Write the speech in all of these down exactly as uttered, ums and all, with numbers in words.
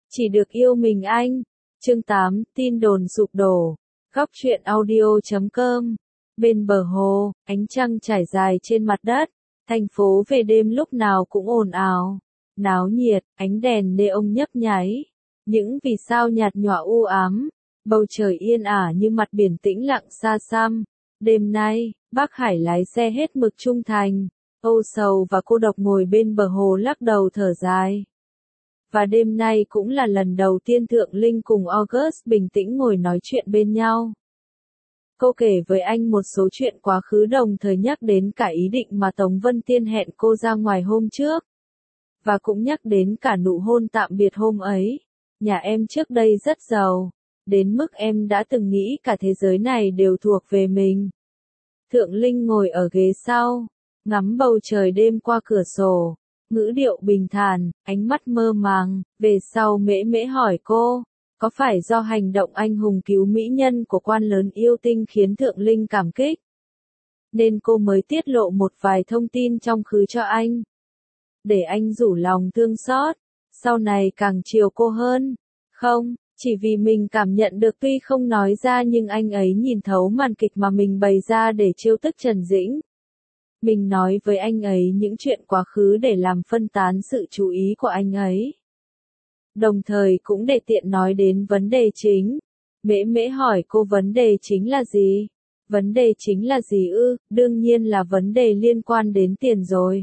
Chỉ được yêu mình anh. Chương tám, tin đồn sụp đổ. Góc truyện audio chấm com. Bên bờ hồ, ánh trăng trải dài trên mặt đất. Thành phố về đêm lúc nào cũng ồn ào, náo nhiệt, ánh đèn neon nhấp nháy. Những vì sao nhạt nhòa u ám. Bầu trời yên ả như mặt biển tĩnh lặng xa xăm. Đêm nay, bác Hải lái xe hết mực trung thành. Âu sầu và cô độc ngồi bên bờ hồ lắc đầu thở dài. Và đêm nay cũng là lần đầu tiên Thượng Linh cùng August bình tĩnh ngồi nói chuyện bên nhau. Cô kể với anh một số chuyện quá khứ, đồng thời nhắc đến cả ý định mà Tống Vân Tiên hẹn cô ra ngoài hôm trước. Và cũng nhắc đến cả nụ hôn tạm biệt hôm ấy. Nhà em trước đây rất giàu, đến mức em đã từng nghĩ cả thế giới này đều thuộc về mình. Thượng Linh ngồi ở ghế sau, ngắm bầu trời đêm qua cửa sổ. Ngữ điệu bình thản, ánh mắt mơ màng. Về sau mễ mễ hỏi cô, có phải do hành động anh hùng cứu mỹ nhân của quan lớn yêu tinh khiến Thượng Linh cảm kích, nên cô mới tiết lộ một vài thông tin trong khứ cho anh, để anh rủ lòng thương xót, sau này càng chiều cô hơn? Không, chỉ vì mình cảm nhận được, tuy không nói ra nhưng anh ấy nhìn thấu màn kịch mà mình bày ra để trêu tức Trần Dĩnh. Mình nói với anh ấy những chuyện quá khứ để làm phân tán sự chú ý của anh ấy. Đồng thời cũng để tiện nói đến vấn đề chính. Mễ mễ hỏi cô vấn đề chính là gì? Vấn đề chính là gì ư? Đương nhiên là vấn đề liên quan đến tiền rồi.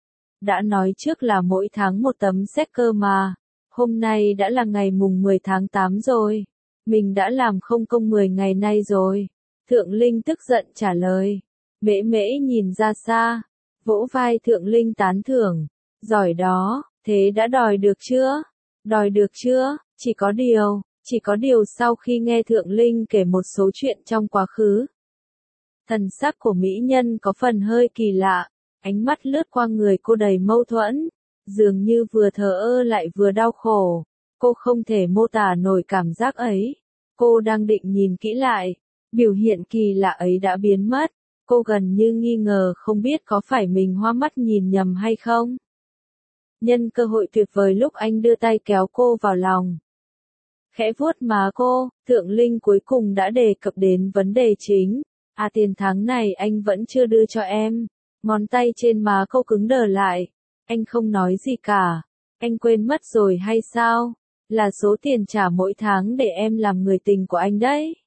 Đã nói trước là mỗi tháng một tấm séc cơ mà. Hôm nay đã là ngày mùng mười tháng tám rồi. Mình đã làm không công mười ngày nay rồi. Thượng Linh tức giận trả lời. Mễ mễ nhìn ra xa, vỗ vai Thượng Linh tán thưởng. Giỏi đó, thế đã đòi được chưa? Đòi được chưa? Chỉ có điều, chỉ có điều sau khi nghe Thượng Linh kể một số chuyện trong quá khứ. Thần sắc của mỹ nhân có phần hơi kỳ lạ, ánh mắt lướt qua người cô đầy mâu thuẫn, dường như vừa thờ ơ lại vừa đau khổ. Cô không thể mô tả nổi cảm giác ấy. Cô đang định nhìn kỹ lại, biểu hiện kỳ lạ ấy đã biến mất. Cô gần như nghi ngờ không biết có phải mình hoa mắt nhìn nhầm hay không. Nhân cơ hội tuyệt vời lúc anh đưa tay kéo cô vào lòng, khẽ vuốt má cô, Thượng Linh cuối cùng đã đề cập đến vấn đề chính. À, tiền tháng này anh vẫn chưa đưa cho em. Ngón tay trên má cô cứng đờ lại. Anh không nói gì cả. Anh quên mất rồi hay sao? Là số tiền trả mỗi tháng để em làm người tình của anh đấy.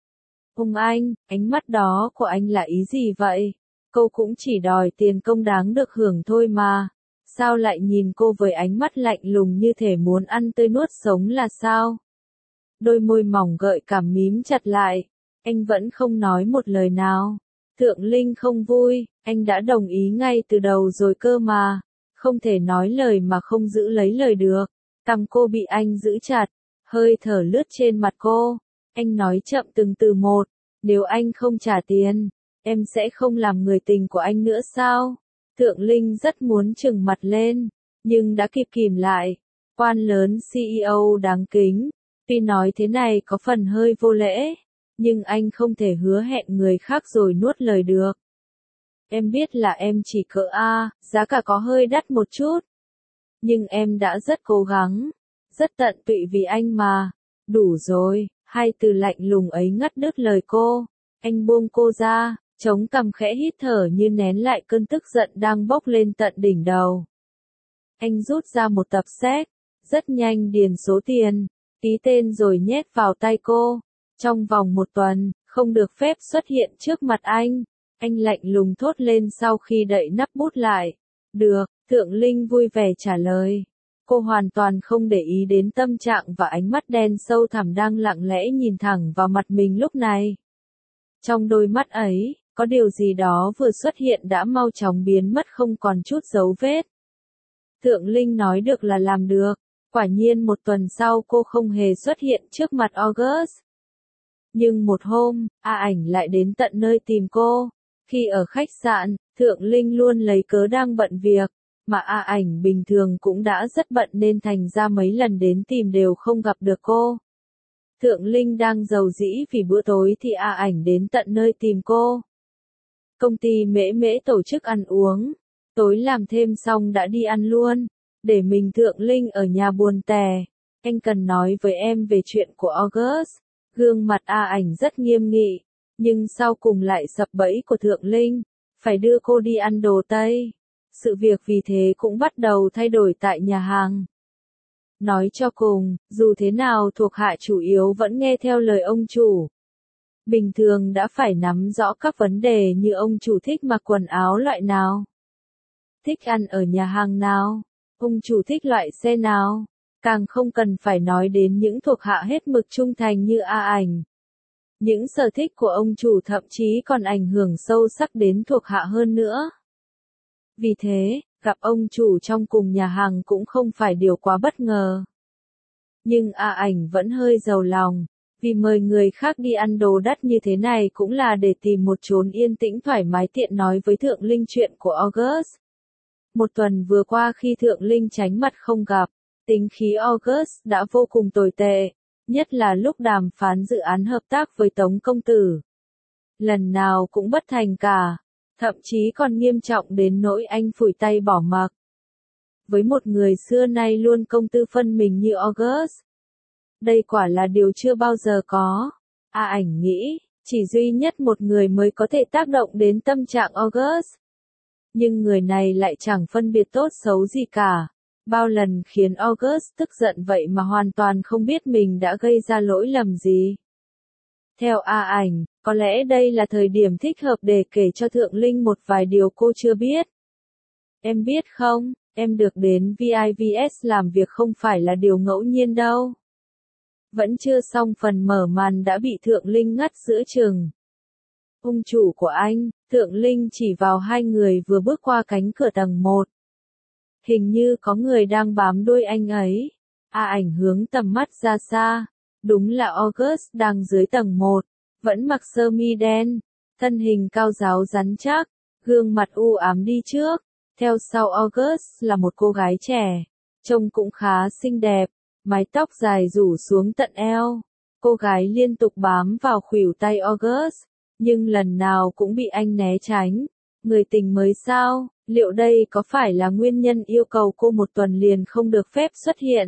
Ông anh, ánh mắt đó của anh là ý gì vậy? Cô cũng chỉ đòi tiền công đáng được hưởng thôi mà. Sao lại nhìn cô với ánh mắt lạnh lùng như thể muốn ăn tươi nuốt sống là sao? Đôi môi mỏng gợi cảm mím chặt lại. Anh vẫn không nói một lời nào. Thượng Linh không vui, anh đã đồng ý ngay từ đầu rồi cơ mà. Không thể nói lời mà không giữ lấy lời được. Cằm cô bị anh giữ chặt, hơi thở lướt trên mặt cô. Anh nói chậm từng từ một, nếu anh không trả tiền, em sẽ không làm người tình của anh nữa sao? Thượng Linh rất muốn trừng mặt lên, nhưng đã kịp kìm lại. Quan lớn xê e ô đáng kính, tuy nói thế này có phần hơi vô lễ, nhưng anh không thể hứa hẹn người khác rồi nuốt lời được. Em biết là em chỉ cỡ A, giá cả có hơi đắt một chút. Nhưng em đã rất cố gắng, rất tận tụy vì anh mà. Đủ rồi. Hai từ lạnh lùng ấy ngắt đứt lời cô. Anh buông cô ra, chống cằm khẽ hít thở như nén lại cơn tức giận đang bốc lên tận đỉnh đầu. Anh rút ra một tập séc, rất nhanh điền số tiền, ký tên rồi nhét vào tay cô. Trong vòng một tuần, không được phép xuất hiện trước mặt anh. Anh lạnh lùng thốt lên sau khi đậy nắp bút lại. Được, Thượng Linh vui vẻ trả lời. Cô hoàn toàn không để ý đến tâm trạng và ánh mắt đen sâu thẳm đang lặng lẽ nhìn thẳng vào mặt mình lúc này. Trong đôi mắt ấy, có điều gì đó vừa xuất hiện đã mau chóng biến mất không còn chút dấu vết. Thượng Linh nói được là làm được. Quả nhiên một tuần sau cô không hề xuất hiện trước mặt August. Nhưng một hôm, A Ảnh lại đến tận nơi tìm cô. Khi ở khách sạn, Thượng Linh luôn lấy cớ đang bận việc. Mà A Ảnh bình thường cũng đã rất bận nên thành ra mấy lần đến tìm đều không gặp được cô. Thượng Linh đang rầu rĩ vì bữa tối thì A Ảnh đến tận nơi tìm cô. Công ty mễ mễ tổ chức ăn uống. Tối làm thêm xong đã đi ăn luôn. Để mình Thượng Linh ở nhà buồn tẻ. anh cần nói với em về chuyện của August. Gương mặt A Ảnh rất nghiêm nghị, nhưng sau cùng lại sập bẫy của Thượng Linh, phải đưa cô đi ăn đồ Tây. Sự việc vì thế cũng bắt đầu thay đổi tại nhà hàng. Nói cho cùng, dù thế nào thuộc hạ chủ yếu vẫn nghe theo lời ông chủ. Bình thường đã phải nắm rõ các vấn đề như ông chủ thích mặc quần áo loại nào, thích ăn ở nhà hàng nào, ông chủ thích loại xe nào, càng không cần phải nói đến những thuộc hạ hết mực trung thành như A Ảnh. Những sở thích của ông chủ thậm chí còn ảnh hưởng sâu sắc đến thuộc hạ hơn nữa. Vì thế, gặp ông chủ trong cùng nhà hàng cũng không phải điều quá bất ngờ. Nhưng A Ảnh vẫn hơi giàu lòng, vì mời người khác đi ăn đồ đắt như thế này cũng là để tìm một chốn yên tĩnh thoải mái tiện nói với Thượng Linh chuyện của August. Một tuần vừa qua khi Thượng Linh tránh mặt không gặp, tính khí August đã vô cùng tồi tệ, nhất là lúc đàm phán dự án hợp tác với Tống công tử. Lần nào cũng bất thành cả, thậm chí còn nghiêm trọng đến nỗi anh phủi tay bỏ mặc. Với một người xưa nay luôn công tư phân mình như August, đây quả là điều chưa bao giờ có. A Ảnh nghĩ, chỉ duy nhất một người mới có thể tác động đến tâm trạng August. Nhưng người này lại chẳng phân biệt tốt xấu gì cả. Bao lần khiến August tức giận vậy mà hoàn toàn không biết mình đã gây ra lỗi lầm gì. Theo A Ảnh, có lẽ đây là thời điểm thích hợp để kể cho Thượng Linh một vài điều cô chưa biết. Em biết không, em được đến vê i vê ét làm việc không phải là điều ngẫu nhiên đâu. Vẫn chưa xong phần mở màn đã bị Thượng Linh ngắt giữa chừng. Ông chủ của anh, Thượng Linh chỉ vào hai người vừa bước qua cánh cửa tầng một. Hình như có người đang bám đuôi anh ấy. A Ảnh hướng tầm mắt ra xa. Đúng là August đang dưới tầng một, vẫn mặc sơ mi đen, thân hình cao ráo rắn chắc, gương mặt u ám đi trước. Theo sau August là một cô gái trẻ, trông cũng khá xinh đẹp, mái tóc dài rủ xuống tận eo. Cô gái liên tục bám vào khuỷu tay August, nhưng lần nào cũng bị anh né tránh. Người tình mới sao, liệu đây có phải là nguyên nhân yêu cầu cô một tuần liền không được phép xuất hiện?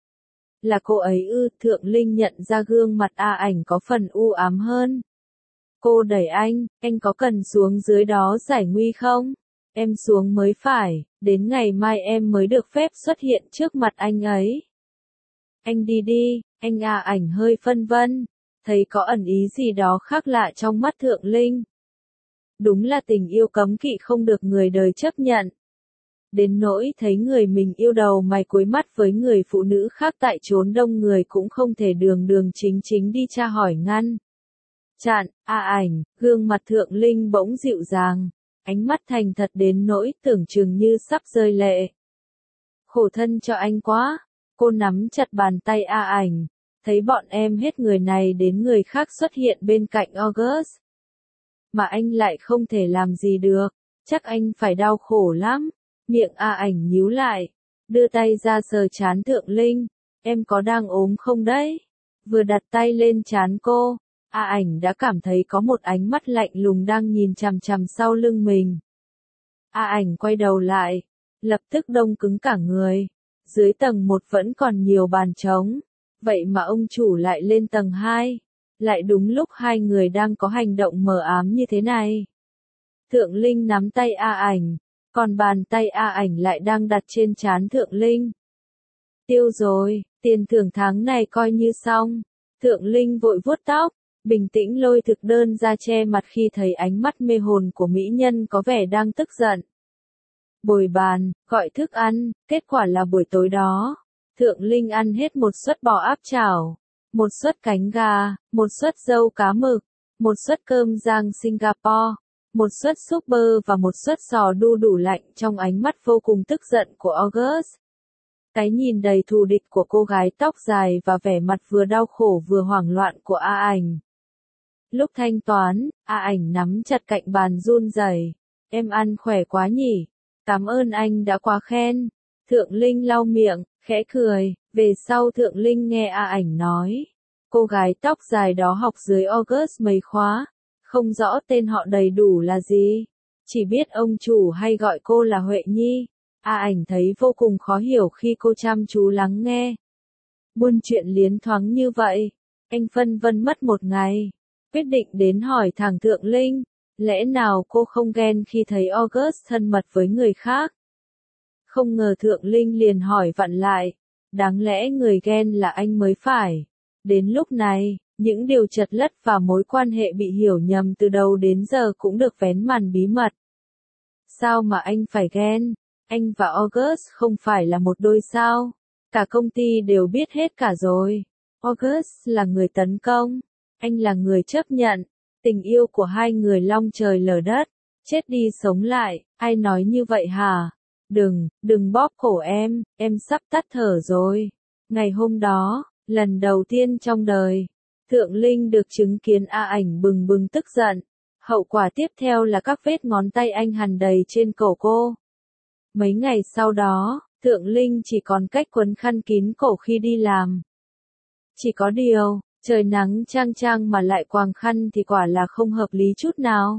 Là cô ấy ư? Thượng Linh nhận ra gương mặt A Ảnh có phần u ám hơn. Cô đẩy anh, anh có cần xuống dưới đó giải nguy không? Em xuống mới phải, đến ngày mai em mới được phép xuất hiện trước mặt anh ấy. Anh đi đi, anh. A Ảnh hơi phân vân, thấy có ẩn ý gì đó khác lạ trong mắt Thượng Linh. Đúng là tình yêu cấm kỵ không được người đời chấp nhận. Đến nỗi thấy người mình yêu đầu mày cuối mắt với người phụ nữ khác tại chốn đông người cũng không thể đường đường chính chính đi tra hỏi ngăn. Chặn, A Ảnh, gương mặt Thượng Linh bỗng dịu dàng, ánh mắt thành thật đến nỗi tưởng chừng như sắp rơi lệ. Khổ thân cho anh quá, cô nắm chặt bàn tay A Ảnh, thấy bọn em hết người này đến người khác xuất hiện bên cạnh August. Mà anh lại không thể làm gì được, chắc anh phải đau khổ lắm. Miệng A Ảnh nhíu lại, đưa tay ra sờ trán Thượng Linh, em có đang ốm không đấy? Vừa đặt tay lên trán cô, A Ảnh đã cảm thấy có một ánh mắt lạnh lùng đang nhìn chằm chằm sau lưng mình. A Ảnh quay đầu lại, lập tức đông cứng cả người. Dưới tầng một vẫn còn nhiều bàn trống, vậy mà ông chủ lại lên tầng hai, lại đúng lúc hai người đang có hành động mờ ám như thế này. Thượng Linh nắm tay A Ảnh, còn bàn tay A Ảnh lại đang đặt trên trán Thượng Linh. Tiêu rồi, tiền thưởng tháng này coi như xong. Thượng Linh vội vuốt tóc, bình tĩnh lôi thực đơn ra che mặt khi thấy ánh mắt mê hồn của mỹ nhân có vẻ đang tức giận. Bồi bàn, gọi thức ăn, kết quả là buổi tối đó, Thượng Linh ăn hết một suất bò áp chảo, một suất cánh gà, một suất dâu cá mực, một suất cơm rang Singapore, một suất súp bơ và một suất sò đu đủ lạnh trong ánh mắt vô cùng tức giận của August. Cái nhìn đầy thù địch của cô gái tóc dài và vẻ mặt vừa đau khổ vừa hoảng loạn của A Ảnh. Lúc thanh toán, A Ảnh nắm chặt cạnh bàn run rẩy. Em ăn khỏe quá nhỉ? Cảm ơn anh đã quá khen. Thượng Linh lau miệng, khẽ cười. Về sau Thượng Linh nghe A Ảnh nói, cô gái tóc dài đó học dưới August mấy khóa, không rõ tên họ đầy đủ là gì, chỉ biết ông chủ hay gọi cô là Huệ Nhi. A Ảnh thấy vô cùng khó hiểu khi cô chăm chú lắng nghe. Buôn chuyện liến thoáng như vậy. Anh phân vân mất một ngày. Quyết định đến hỏi thằng Thượng Linh. Lẽ nào cô không ghen khi thấy August thân mật với người khác? Không ngờ Thượng Linh liền hỏi vặn lại. Đáng lẽ người ghen là anh mới phải. Đến lúc này, những điều chật lất và mối quan hệ bị hiểu nhầm từ đầu đến giờ cũng được vén màn bí mật. Sao mà anh phải ghen? Anh và August không phải là một đôi sao? Cả công ty đều biết hết cả rồi. August là người tấn công, anh là người chấp nhận. Tình yêu của hai người long trời lở đất, chết đi sống lại, ai nói như vậy hả? Đừng, đừng bóp cổ em, em sắp tắt thở rồi. Ngày hôm đó, lần đầu tiên trong đời, Thượng Linh được chứng kiến A Ảnh bừng bừng tức giận. Hậu quả tiếp theo là các vết ngón tay anh hằn đầy trên cổ cô. Mấy ngày sau đó, Thượng Linh chỉ còn cách quấn khăn kín cổ khi đi làm. Chỉ có điều, trời nắng chang chang mà lại quàng khăn thì quả là không hợp lý chút nào.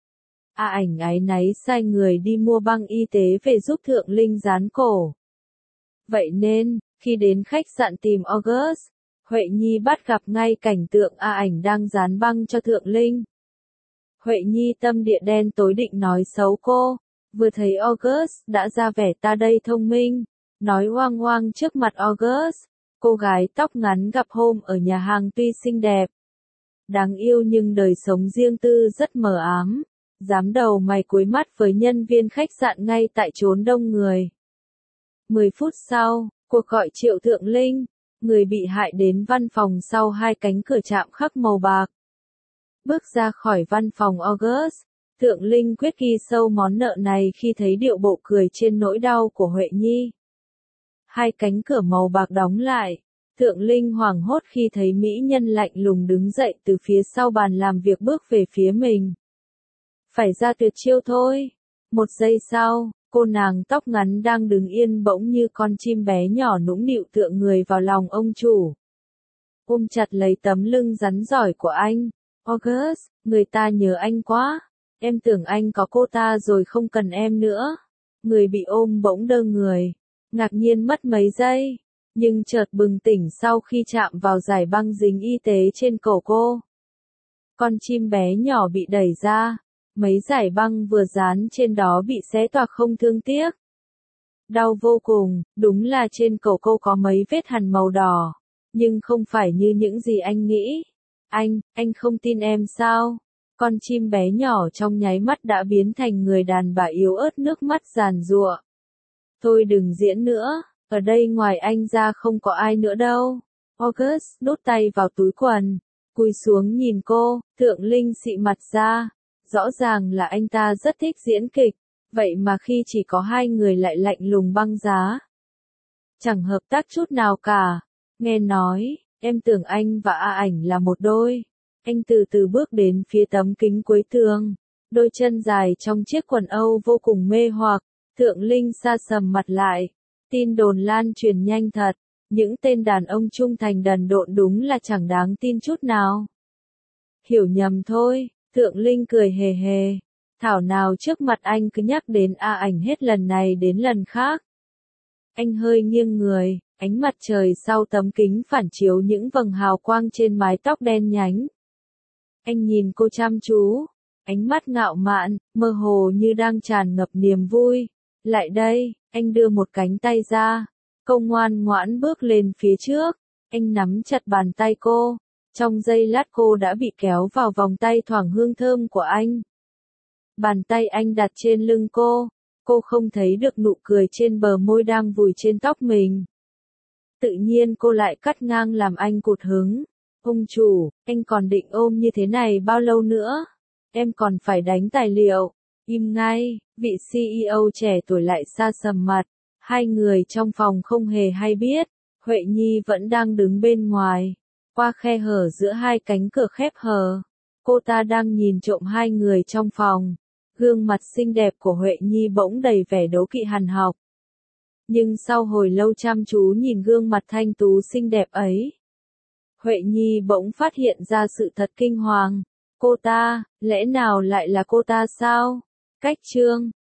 A Ảnh áy náy sai người đi mua băng y tế về giúp Thượng Linh dán cổ. Vậy nên, khi đến khách sạn tìm August, Huệ Nhi bắt gặp ngay cảnh tượng A Ảnh đang dán băng cho Thượng Linh. Huệ Nhi tâm địa đen tối định nói xấu cô, vừa thấy August đã ra vẻ ta đây thông minh, nói oang oang trước mặt August, cô gái tóc ngắn gặp hôm ở nhà hàng tuy xinh đẹp, đáng yêu nhưng đời sống riêng tư rất mờ ám, dám đầu mày cúi mắt với nhân viên khách sạn ngay tại chốn đông người. Mười phút sau, cuộc gọi Triệu Thượng Linh, người bị hại đến văn phòng sau hai cánh cửa chạm khắc màu bạc. Bước ra khỏi văn phòng August, Thượng Linh quyết ghi sâu món nợ này khi thấy điệu bộ cười trên nỗi đau của Huệ Nhi. Hai cánh cửa màu bạc đóng lại, Thượng Linh hoảng hốt khi thấy mỹ nhân lạnh lùng đứng dậy từ phía sau bàn làm việc bước về phía mình. Phải ra tuyệt chiêu thôi. Một giây sau, cô nàng tóc ngắn đang đứng yên bỗng như con chim bé nhỏ nũng nịu tựa người vào lòng ông chủ. Ôm chặt lấy tấm lưng rắn giỏi của anh. August, người ta nhớ anh quá. Em tưởng anh có cô ta rồi không cần em nữa. Người bị ôm bỗng đơ người. Ngạc nhiên mất mấy giây. Nhưng chợt bừng tỉnh sau khi chạm vào dải băng dính y tế trên cổ cô. Con chim bé nhỏ bị đẩy ra. Mấy dải băng vừa dán trên đó bị xé toạc không thương tiếc. Đau vô cùng, đúng là trên cổ cô có mấy vết hằn màu đỏ. Nhưng không phải như những gì anh nghĩ. Anh, anh không tin em sao? Con chim bé nhỏ trong nháy mắt đã biến thành người đàn bà yếu ớt nước mắt giàn giụa. Thôi đừng diễn nữa, ở đây ngoài anh ra không có ai nữa đâu. August đút tay vào túi quần, cúi xuống nhìn cô, Thượng Linh xị mặt ra. Rõ ràng là anh ta rất thích diễn kịch, vậy mà khi chỉ có hai người lại lạnh lùng băng giá. Chẳng hợp tác chút nào cả. Nghe nói, em tưởng anh và A Ảnh là một đôi. Anh từ từ bước đến phía tấm kính cuối tường. Đôi chân dài trong chiếc quần Âu vô cùng mê hoặc. Thượng Linh sa sầm mặt lại. Tin đồn lan truyền nhanh thật. Những tên đàn ông trung thành đần độn đúng là chẳng đáng tin chút nào. Hiểu nhầm thôi. Thượng Linh cười hề hề. Thảo nào trước mặt anh cứ nhắc đến A Ảnh hết lần này đến lần khác. Anh hơi nghiêng người, ánh mặt trời sau tấm kính phản chiếu những vầng hào quang trên mái tóc đen nhánh. Anh nhìn cô chăm chú, ánh mắt ngạo mạn, mơ hồ như đang tràn ngập niềm vui. Lại đây, anh đưa một cánh tay ra. Cô ngoan ngoãn bước lên phía trước. Anh nắm chặt bàn tay cô. Trong giây lát cô đã bị kéo vào vòng tay thoảng hương thơm của anh. Bàn tay anh đặt trên lưng cô. Cô không thấy được nụ cười trên bờ môi đang vùi trên tóc mình. Tự nhiên cô lại cắt ngang làm anh cụt hứng. Ông chủ, anh còn định ôm như thế này bao lâu nữa? Em còn phải đánh tài liệu. Im ngay, vị xê e ô trẻ tuổi lại sa sầm mặt. Hai người trong phòng không hề hay biết. Huệ Nhi vẫn đang đứng bên ngoài. Qua khe hở giữa hai cánh cửa khép hờ. Cô ta đang nhìn trộm hai người trong phòng. Gương mặt xinh đẹp của Huệ Nhi bỗng đầy vẻ đố kỵ hằn học. Nhưng sau hồi lâu chăm chú nhìn gương mặt thanh tú xinh đẹp ấy, Huệ Nhi bỗng phát hiện ra sự thật kinh hoàng. Cô ta, lẽ nào lại là cô ta sao? Cách chương